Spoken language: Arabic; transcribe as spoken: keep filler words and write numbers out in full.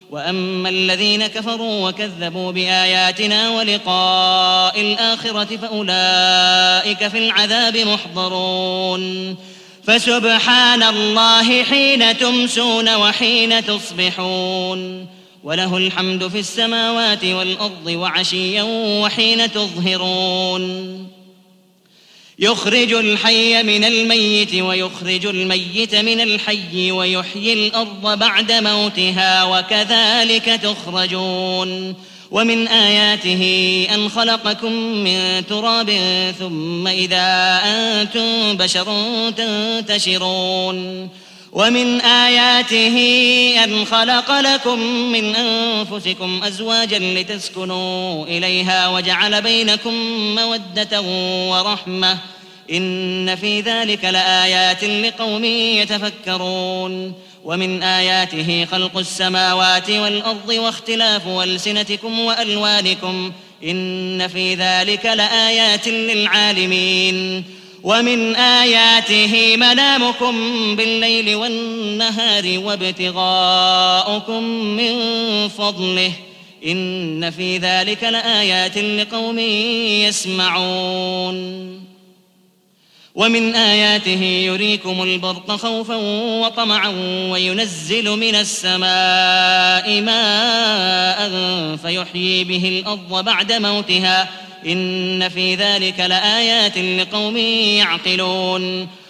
وأما الذين كفروا وكذبوا بآياتنا ولقاء الآخرة فأولئك في العذاب محضرون فسبحان الله حين تمسون وحين تصبحون وله الحمد في السماوات والأرض وعشيا وحين تظهرون يخرج الحي من الميت ويخرج الميت من الحي ويحيي الأرض بعد موتها وكذلك تخرجون ومن آياته أن خلقكم من تراب ثم إذا أنتم بشر تنتشرون ومن آياته أن خلق لكم من أنفسكم أزواجا لتسكنوا إليها وجعل بينكم مودة ورحمة إن في ذلك لآيات لقوم يتفكرون ومن آياته خلق السماوات والأرض واختلاف ألسنتكم وألوانكم إن في ذلك لآيات للعالمين ومن آياته منامكم بالليل والنهار وابتغاؤكم من فضله إن في ذلك لآيات لقوم يسمعون ومن آياته يريكم البرق خوفا وطمعا وينزل من السماء ماء فيحيي به الأرض بعد موتها إن في ذلك لآيات لقوم يعقلون